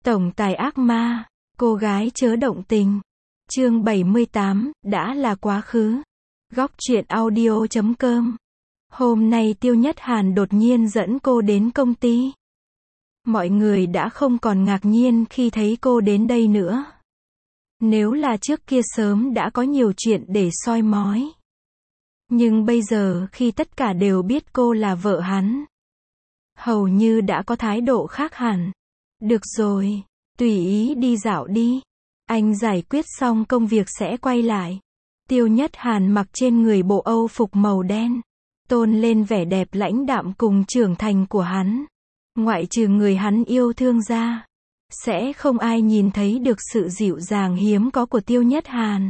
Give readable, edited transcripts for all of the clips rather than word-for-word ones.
Tổng tài ác ma, cô gái chớ động tình. Chương 78, đã là quá khứ. Góc truyện audio.com. Hôm nay Tiêu Nhất Hàn đột nhiên dẫn cô đến công ty. Mọi người đã không còn ngạc nhiên khi thấy cô đến đây nữa. Nếu là trước kia sớm đã có nhiều chuyện để soi mói. Nhưng bây giờ khi tất cả đều biết cô là vợ hắn, hầu như đã có thái độ khác hẳn. Được rồi, tùy ý đi dạo đi. Anh giải quyết xong công việc sẽ quay lại. Tiêu Nhất Hàn mặc trên người bộ Âu phục màu đen, tôn lên vẻ đẹp lãnh đạm cùng trưởng thành của hắn. Ngoại trừ người hắn yêu thương ra, sẽ không ai nhìn thấy được sự dịu dàng hiếm có của Tiêu Nhất Hàn.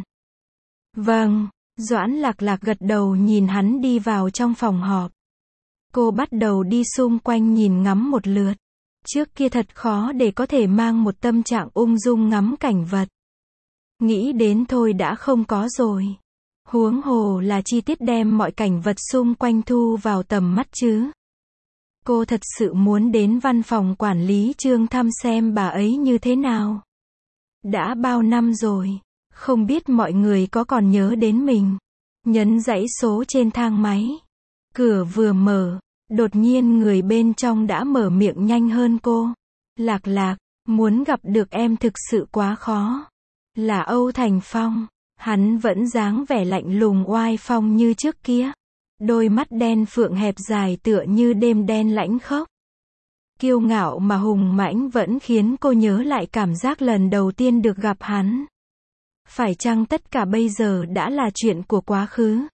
Vâng, Doãn Lạc Lạc gật đầu nhìn hắn đi vào trong phòng họp. Cô bắt đầu đi xung quanh nhìn ngắm một lượt. Trước kia thật khó để có thể mang một tâm trạng ung dung ngắm cảnh vật. Nghĩ đến thôi đã không có rồi. Huống hồ là chi tiết đem mọi cảnh vật xung quanh thu vào tầm mắt chứ. Cô thật sự muốn đến văn phòng quản lý Trương thăm xem bà ấy như thế nào. Đã bao năm rồi, không biết mọi người có còn nhớ đến mình. Nhấn dãy số trên thang máy. Cửa vừa mở, đột nhiên người bên trong đã mở miệng nhanh hơn cô. Lạc Lạc, muốn gặp được em thực sự quá khó. Là Âu Thành Phong. Hắn vẫn dáng vẻ lạnh lùng oai phong như trước kia. Đôi mắt đen phượng hẹp dài tựa như đêm đen lãnh khốc. Kiêu ngạo mà hùng mãnh vẫn khiến cô nhớ lại cảm giác lần đầu tiên được gặp hắn. Phải chăng tất cả bây giờ đã là chuyện của quá khứ?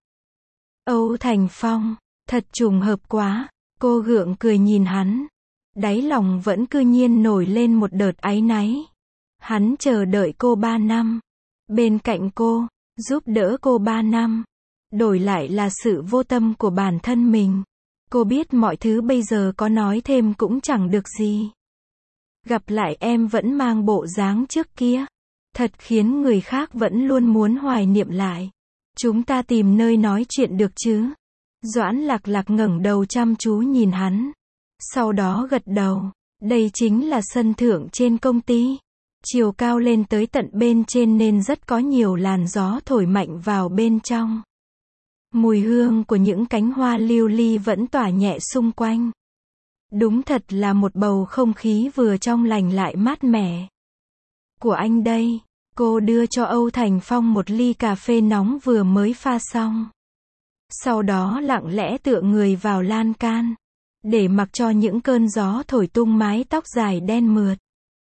Âu Thành Phong, thật trùng hợp quá. Cô gượng cười nhìn hắn. Đáy lòng vẫn cư nhiên nổi lên một đợt áy náy. Hắn chờ đợi cô 3 năm. Bên cạnh cô, giúp đỡ cô 3 năm. Đổi lại là sự vô tâm của bản thân mình. Cô biết mọi thứ bây giờ có nói thêm cũng chẳng được gì. Gặp lại em vẫn mang bộ dáng trước kia. Thật khiến người khác vẫn luôn muốn hoài niệm lại. Chúng ta tìm nơi nói chuyện được chứ? Doãn Lạc Lạc ngẩng đầu chăm chú nhìn hắn. Sau đó gật đầu. Đây chính là sân thượng trên công ty. Chiều cao lên tới tận bên trên nên rất có nhiều làn gió thổi mạnh vào bên trong. Mùi hương của những cánh hoa lưu ly vẫn tỏa nhẹ xung quanh. Đúng thật là một bầu không khí vừa trong lành lại mát mẻ. Của anh đây. Cô đưa cho Âu Thành Phong một ly cà phê nóng vừa mới pha xong. Sau đó lặng lẽ tựa người vào lan can, để mặc cho những cơn gió thổi tung mái tóc dài đen mượt.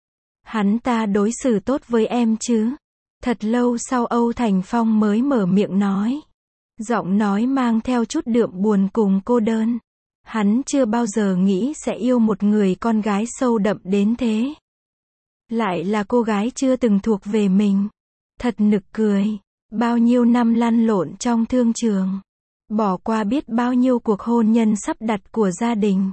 Hắn ta đối xử tốt với em chứ? Thật lâu sau Âu Thành Phong mới mở miệng nói. Giọng nói mang theo chút đượm buồn cùng cô đơn. Hắn chưa bao giờ nghĩ sẽ yêu một người con gái sâu đậm đến thế. Lại là cô gái chưa từng thuộc về mình. Thật nực cười. Bao nhiêu năm lăn lộn trong thương trường. Bỏ qua biết bao nhiêu cuộc hôn nhân sắp đặt của gia đình.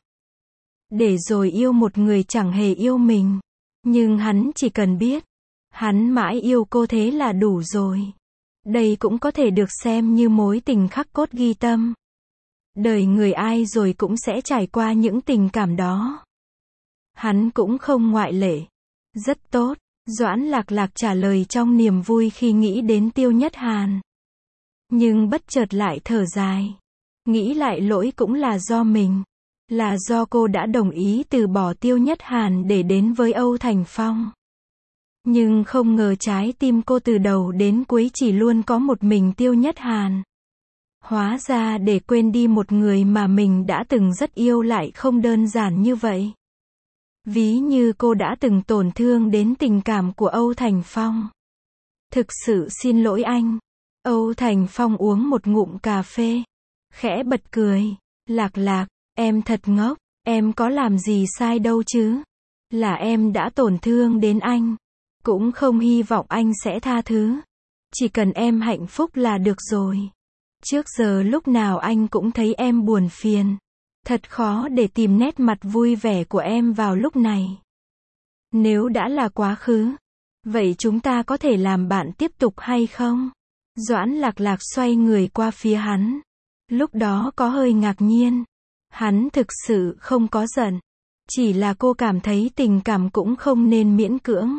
Để rồi yêu một người chẳng hề yêu mình. Nhưng hắn chỉ cần biết. Hắn mãi yêu cô thế là đủ rồi. Đây cũng có thể được xem như mối tình khắc cốt ghi tâm. Đời người ai rồi cũng sẽ trải qua những tình cảm đó. Hắn cũng không ngoại lệ. Rất tốt, Doãn Lạc Lạc trả lời trong niềm vui khi nghĩ đến Tiêu Nhất Hàn. Nhưng bất chợt lại thở dài. Nghĩ lại lỗi cũng là do mình. Là do cô đã đồng ý từ bỏ Tiêu Nhất Hàn để đến với Âu Thành Phong. Nhưng không ngờ trái tim cô từ đầu đến cuối chỉ luôn có một mình Tiêu Nhất Hàn. Hóa ra để quên đi một người mà mình đã từng rất yêu lại không đơn giản như vậy. Ví như cô đã từng tổn thương đến tình cảm của Âu Thành Phong. Thực sự xin lỗi anh. Âu Thành Phong uống một ngụm cà phê. Khẽ bật cười. Lạc Lạc, em thật ngốc. Em có làm gì sai đâu chứ. Là em đã tổn thương đến anh. Cũng không hy vọng anh sẽ tha thứ. Chỉ cần em hạnh phúc là được rồi. Trước giờ lúc nào anh cũng thấy em buồn phiền. Thật khó để tìm nét mặt vui vẻ của em vào lúc này. Nếu đã là quá khứ, vậy chúng ta có thể làm bạn tiếp tục hay không? Doãn Lạc Lạc xoay người qua phía hắn. Lúc đó có hơi ngạc nhiên. Hắn thực sự không có giận. Chỉ là cô cảm thấy tình cảm cũng không nên miễn cưỡng.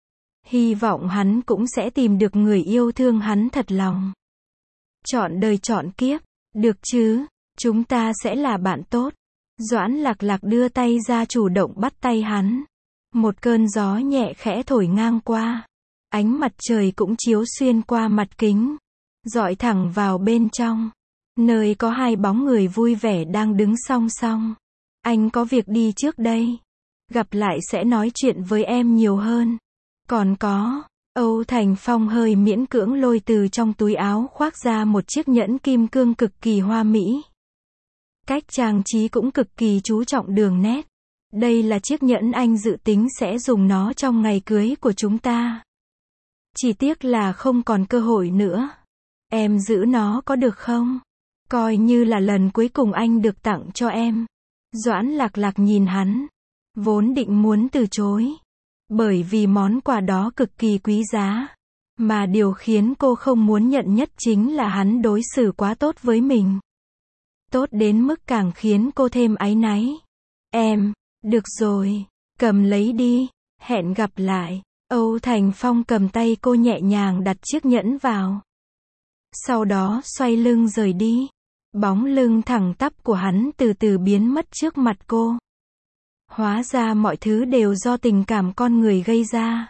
Hy vọng hắn cũng sẽ tìm được người yêu thương hắn thật lòng. Chọn đời chọn kiếp, được chứ, chúng ta sẽ là bạn tốt. Doãn Lạc Lạc đưa tay ra chủ động bắt tay hắn. Một cơn gió nhẹ khẽ thổi ngang qua. Ánh mặt trời cũng chiếu xuyên qua mặt kính, dọi thẳng vào bên trong, nơi có hai bóng người vui vẻ đang đứng song song. Anh có việc đi trước đây. Gặp lại sẽ nói chuyện với em nhiều hơn. Còn có, Âu Thành Phong hơi miễn cưỡng lôi từ trong túi áo khoác ra một chiếc nhẫn kim cương cực kỳ hoa mỹ. Cách trang trí cũng cực kỳ chú trọng đường nét. Đây là chiếc nhẫn anh dự tính sẽ dùng nó trong ngày cưới của chúng ta. Chỉ tiếc là không còn cơ hội nữa. Em giữ nó có được không? Coi như là lần cuối cùng anh được tặng cho em. Doãn Lạc Lạc nhìn hắn. Vốn định muốn từ chối. Bởi vì món quà đó cực kỳ quý giá. Mà điều khiến cô không muốn nhận nhất chính là hắn đối xử quá tốt với mình. Tốt đến mức càng khiến cô thêm áy náy. Em, được rồi, cầm lấy đi, hẹn gặp lại. Âu Thành Phong cầm tay cô nhẹ nhàng đặt chiếc nhẫn vào. Sau đó xoay lưng rời đi. Bóng lưng thẳng tắp của hắn từ từ biến mất trước mặt cô. Hóa ra mọi thứ đều do tình cảm con người gây ra.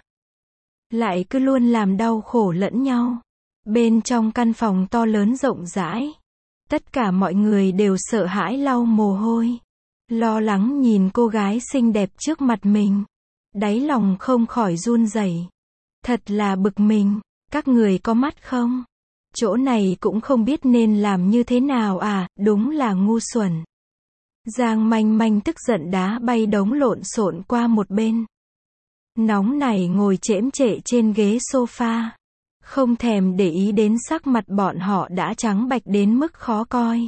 Lại cứ luôn làm đau khổ lẫn nhau. Bên trong căn phòng to lớn rộng rãi, tất cả mọi người đều sợ hãi lau mồ hôi. Lo lắng nhìn cô gái xinh đẹp trước mặt mình. Đáy lòng không khỏi run rẩy. Thật là bực mình, các người có mắt không? Chỗ này cũng không biết nên làm như thế nào à, đúng là ngu xuẩn. Giang Manh Manh tức giận đá bay đống lộn xộn qua một bên. Nóng nảy ngồi chễm chệ trên ghế sofa. Không thèm để ý đến sắc mặt bọn họ đã trắng bạch đến mức khó coi.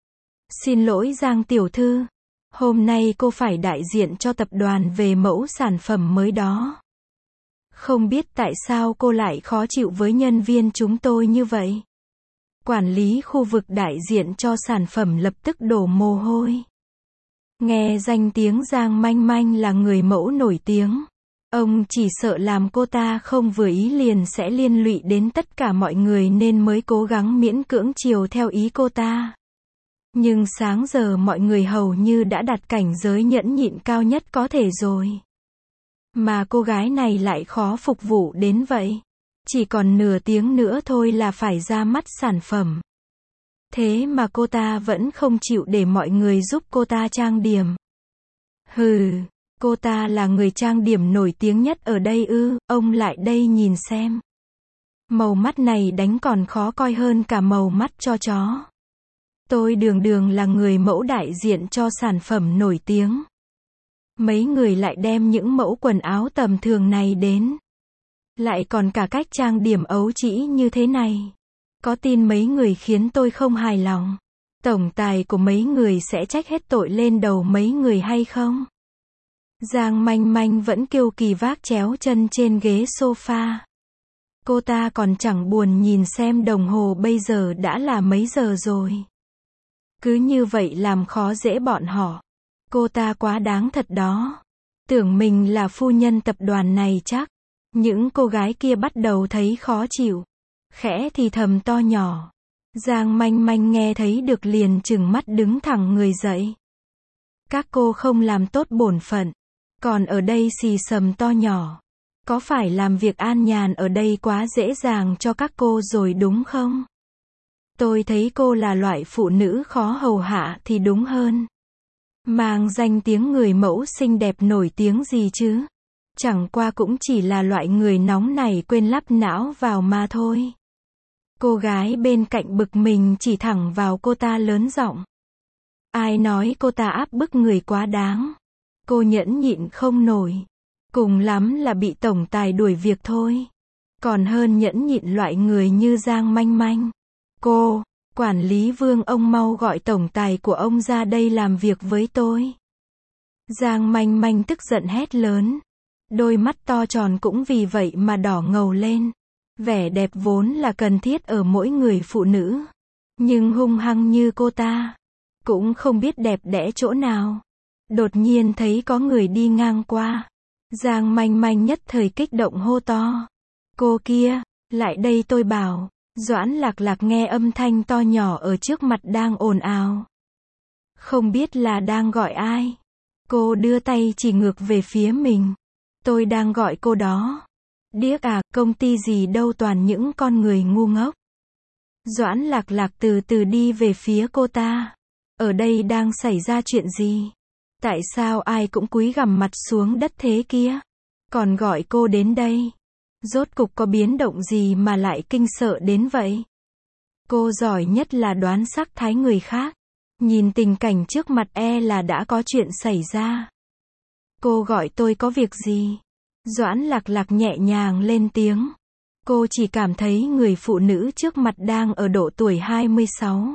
Xin lỗi Giang tiểu thư. Hôm nay cô phải đại diện cho tập đoàn về mẫu sản phẩm mới đó. Không biết tại sao cô lại khó chịu với nhân viên chúng tôi như vậy. Quản lý khu vực đại diện cho sản phẩm lập tức đổ mồ hôi. Nghe danh tiếng Giang Manh Manh là người mẫu nổi tiếng. Ông chỉ sợ làm cô ta không vừa ý liền sẽ liên lụy đến tất cả mọi người nên mới cố gắng miễn cưỡng chiều theo ý cô ta. Nhưng sáng giờ mọi người hầu như đã đặt cảnh giới nhẫn nhịn cao nhất có thể rồi. Mà cô gái này lại khó phục vụ đến vậy. Chỉ còn nửa tiếng nữa thôi là phải ra mắt sản phẩm. Thế mà cô ta vẫn không chịu để mọi người giúp cô ta trang điểm. Hừ, cô ta là người trang điểm nổi tiếng nhất ở đây ư, ông lại đây nhìn xem. Màu mắt này đánh còn khó coi hơn cả màu mắt cho chó. Tôi đường đường là người mẫu đại diện cho sản phẩm nổi tiếng. Mấy người lại đem những mẫu quần áo tầm thường này đến. Lại còn cả cách trang điểm ấu trĩ như thế này. Có tin mấy người khiến tôi không hài lòng. Tổng tài của mấy người sẽ trách hết tội lên đầu mấy người hay không? Giang Manh Manh vẫn kiêu kỳ vác chéo chân trên ghế sofa. Cô ta còn chẳng buồn nhìn xem đồng hồ bây giờ đã là mấy giờ rồi. Cứ như vậy làm khó dễ bọn họ. Cô ta quá đáng thật đó. Tưởng mình là phu nhân tập đoàn này chắc. Những cô gái kia bắt đầu thấy khó chịu. Khẽ thì thầm to nhỏ. Giang Manh Manh nghe thấy được liền trừng mắt đứng thẳng người dậy. Các cô không làm tốt bổn phận. Còn ở đây xì xầm to nhỏ. Có phải làm việc an nhàn ở đây quá dễ dàng cho các cô rồi đúng không? Tôi thấy cô là loại phụ nữ khó hầu hạ thì đúng hơn. Mang danh tiếng người mẫu xinh đẹp nổi tiếng gì chứ? Chẳng qua cũng chỉ là loại người nóng này quên lắp não vào mà thôi. Cô gái bên cạnh bực mình chỉ thẳng vào cô ta lớn giọng. Ai nói cô ta áp bức người quá đáng. Cô nhẫn nhịn không nổi. Cùng lắm là bị tổng tài đuổi việc thôi. Còn hơn nhẫn nhịn loại người như Giang Manh Manh. Cô, quản lý Vương ông mau gọi tổng tài của ông ra đây làm việc với tôi. Giang Manh Manh tức giận hét lớn. Đôi mắt to tròn cũng vì vậy mà đỏ ngầu lên. Vẻ đẹp vốn là cần thiết ở mỗi người phụ nữ. Nhưng hung hăng như cô ta. Cũng không biết đẹp đẽ chỗ nào. Đột nhiên thấy có người đi ngang qua. Giang Manh Manh nhất thời kích động hô to. Cô kia, lại đây tôi bảo. Doãn Lạc Lạc nghe âm thanh to nhỏ ở trước mặt đang ồn ào. Không biết là đang gọi ai. Cô đưa tay chỉ ngược về phía mình. Tôi đang gọi cô đó. Điếc à, công ty gì đâu toàn những con người ngu ngốc. Doãn Lạc Lạc từ từ đi về phía cô ta. Ở đây đang xảy ra chuyện gì? Tại sao ai cũng cúi gằm mặt xuống đất thế kia? Còn gọi cô đến đây. Rốt cục có biến động gì mà lại kinh sợ đến vậy? Cô giỏi nhất là đoán sắc thái người khác. Nhìn tình cảnh trước mặt là đã có chuyện xảy ra. Cô gọi tôi có việc gì? Doãn Lạc Lạc nhẹ nhàng lên tiếng. Cô chỉ cảm thấy người phụ nữ trước mặt đang ở độ tuổi 26.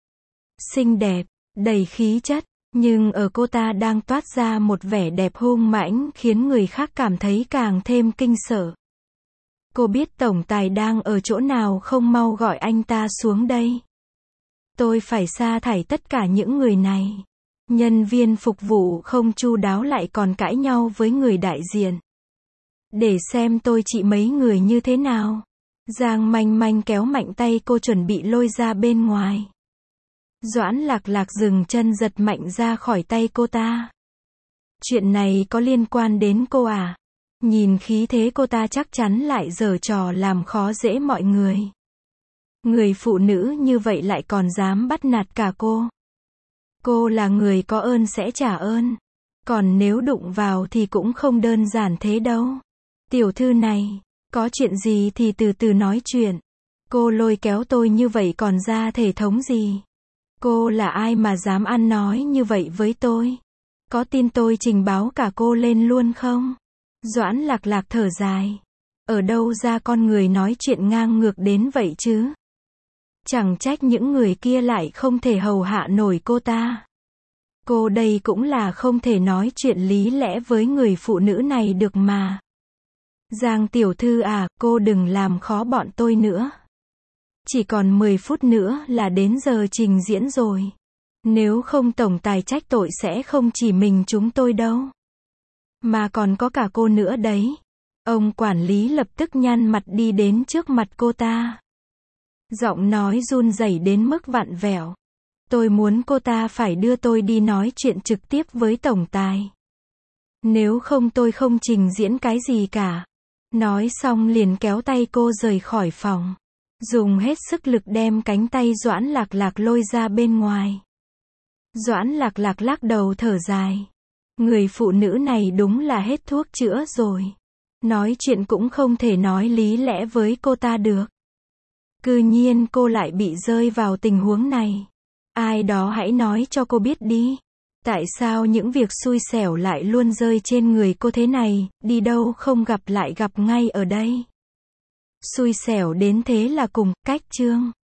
Xinh đẹp, đầy khí chất, nhưng ở cô ta đang toát ra một vẻ đẹp hung mãnh khiến người khác cảm thấy càng thêm kinh sợ. Cô biết tổng tài đang ở chỗ nào không mau gọi anh ta xuống đây. Tôi phải sa thải tất cả những người này. Nhân viên phục vụ không chu đáo lại còn cãi nhau với người đại diện. Để xem tôi trị mấy người như thế nào. Giang Manh Manh kéo mạnh tay cô chuẩn bị lôi ra bên ngoài. Doãn Lạc Lạc dừng chân giật mạnh ra khỏi tay cô ta. Chuyện này có liên quan đến cô à? Nhìn khí thế cô ta chắc chắn lại giở trò làm khó dễ mọi người. Người phụ nữ như vậy lại còn dám bắt nạt cả cô. Cô là người có ơn sẽ trả ơn. Còn nếu đụng vào thì cũng không đơn giản thế đâu. Tiểu thư này, có chuyện gì thì từ từ nói chuyện. Cô lôi kéo tôi như vậy còn ra thể thống gì? Cô là ai mà dám ăn nói như vậy với tôi? Có tin tôi trình báo cả cô lên luôn không? Doãn Lạc Lạc thở dài. Ở đâu ra con người nói chuyện ngang ngược đến vậy chứ? Chẳng trách những người kia lại không thể hầu hạ nổi cô ta. Cô đây cũng là không thể nói chuyện lý lẽ với người phụ nữ này được mà. Giang tiểu thư à, cô đừng làm khó bọn tôi nữa. Chỉ còn 10 phút nữa là đến giờ trình diễn rồi. Nếu không tổng tài trách tội sẽ không chỉ mình chúng tôi đâu. Mà còn có cả cô nữa đấy. Ông quản lý lập tức nhăn mặt đi đến trước mặt cô ta. Giọng nói run rẩy đến mức vặn vẹo. Tôi muốn cô ta phải đưa tôi đi nói chuyện trực tiếp với tổng tài. Nếu không tôi không trình diễn cái gì cả. Nói xong liền kéo tay cô rời khỏi phòng. Dùng hết sức lực đem cánh tay Doãn Lạc Lạc lôi ra bên ngoài. Doãn Lạc Lạc lắc đầu thở dài. Người phụ nữ này đúng là hết thuốc chữa rồi. Nói chuyện cũng không thể nói lý lẽ với cô ta được. Cư nhiên cô lại bị rơi vào tình huống này. Ai đó hãy nói cho cô biết đi. Tại sao những việc xui xẻo lại luôn rơi trên người cô thế này, đi đâu không gặp lại gặp ngay ở đây. Xui xẻo đến thế là cùng cách chương.